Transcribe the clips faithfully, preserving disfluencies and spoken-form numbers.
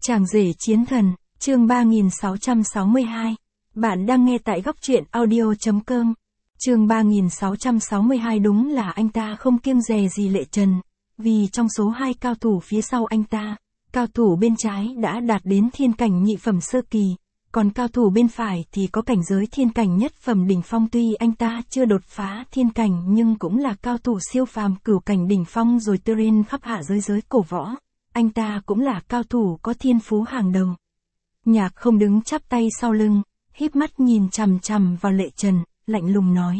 Chàng rể chiến thần, chương ba nghìn sáu trăm sáu mươi hai. Bạn đang nghe tại góc truyện audio chấm com. Chương ba nghìn sáu trăm sáu mươi hai đúng là anh ta không kiêng dè gì Lệ Trần, vì trong số hai cao thủ phía sau anh ta, cao thủ bên trái đã đạt đến thiên cảnh nhị phẩm sơ kỳ, còn cao thủ bên phải thì có cảnh giới thiên cảnh nhất phẩm đỉnh phong. Tuy anh ta chưa đột phá thiên cảnh nhưng cũng là cao thủ siêu phàm cửu cảnh đỉnh phong rồi tơ rên khắp hạ giới giới cổ võ. Anh ta cũng là cao thủ có thiên phú hàng đầu. Nhạc không đứng chắp tay sau lưng, híp mắt nhìn chằm chằm vào Lệ Trần, lạnh lùng nói.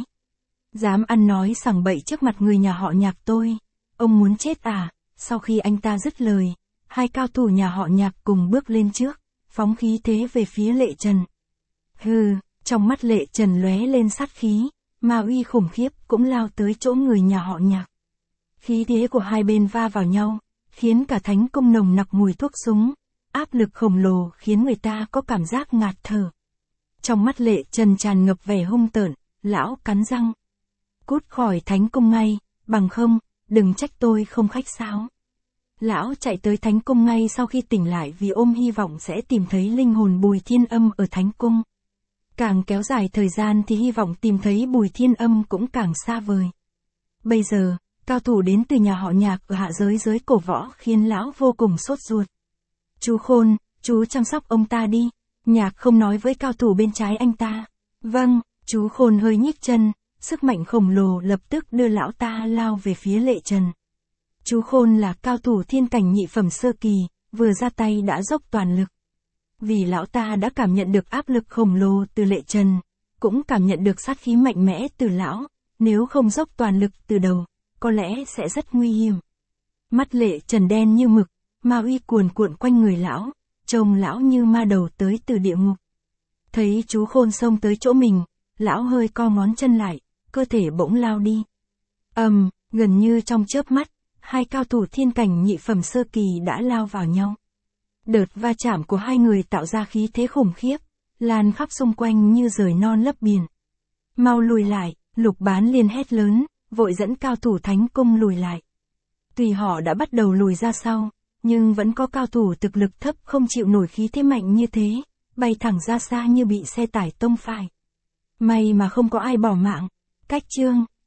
Dám ăn nói sằng bậy trước mặt người nhà họ Nhạc tôi, ông muốn chết à? Sau khi anh ta dứt lời, hai cao thủ nhà họ Nhạc cùng bước lên trước, phóng khí thế về phía Lệ Trần. Hừ, trong mắt Lệ Trần lóe lên sát khí, ma uy khủng khiếp cũng lao tới chỗ người nhà họ Nhạc. Khí thế của hai bên va vào nhau, khiến cả thánh cung nồng nặc mùi thuốc súng, áp lực khổng lồ khiến người ta có cảm giác ngạt thở. Trong mắt Lệ Trần tràn ngập vẻ hung tợn, lão cắn răng. Cút khỏi thánh cung ngay, bằng không, đừng trách tôi không khách sáo. Lão chạy tới thánh cung ngay sau khi tỉnh lại vì ôm hy vọng sẽ tìm thấy linh hồn Bùi Thiên Âm ở thánh cung. Càng kéo dài thời gian thì hy vọng tìm thấy Bùi Thiên Âm cũng càng xa vời. Bây giờ, cao thủ đến từ nhà họ Nhạc ở hạ giới giới cổ võ khiến lão vô cùng sốt ruột. Chú Khôn, chú chăm sóc ông ta đi. Nhạc không nói với cao thủ bên trái anh ta. Vâng, chú Khôn hơi nhích chân, sức mạnh khổng lồ lập tức đưa lão ta lao về phía Lệ Trần. Chú Khôn là cao thủ thiên cảnh nhị phẩm sơ kỳ, vừa ra tay đã dốc toàn lực. Vì lão ta đã cảm nhận được áp lực khổng lồ từ Lệ Trần, cũng cảm nhận được sát khí mạnh mẽ từ lão, nếu không dốc toàn lực từ đầu, có lẽ sẽ rất nguy hiểm. Mắt Lệ Trần đen như mực, ma uy cuồn cuộn quanh người lão, trông lão như ma đầu tới từ địa ngục. Thấy chú Khôn xông tới chỗ mình, lão hơi co ngón chân lại, cơ thể bỗng lao đi. Ầm, um, gần như trong chớp mắt, hai cao thủ thiên cảnh nhị phẩm sơ kỳ đã lao vào nhau. Đợt va chạm của hai người tạo ra khí thế khủng khiếp, lan khắp xung quanh như rời non lấp biển. Mau lùi lại, Lục Bán Liên hét lớn, vội dẫn cao thủ thánh cung lùi lại. Tuy họ đã bắt đầu lùi ra sau, nhưng vẫn có cao thủ thực lực thấp không chịu nổi khí thế mạnh như thế, bay thẳng ra xa như bị xe tải tông phải. May mà không có ai bỏ mạng. Cách chương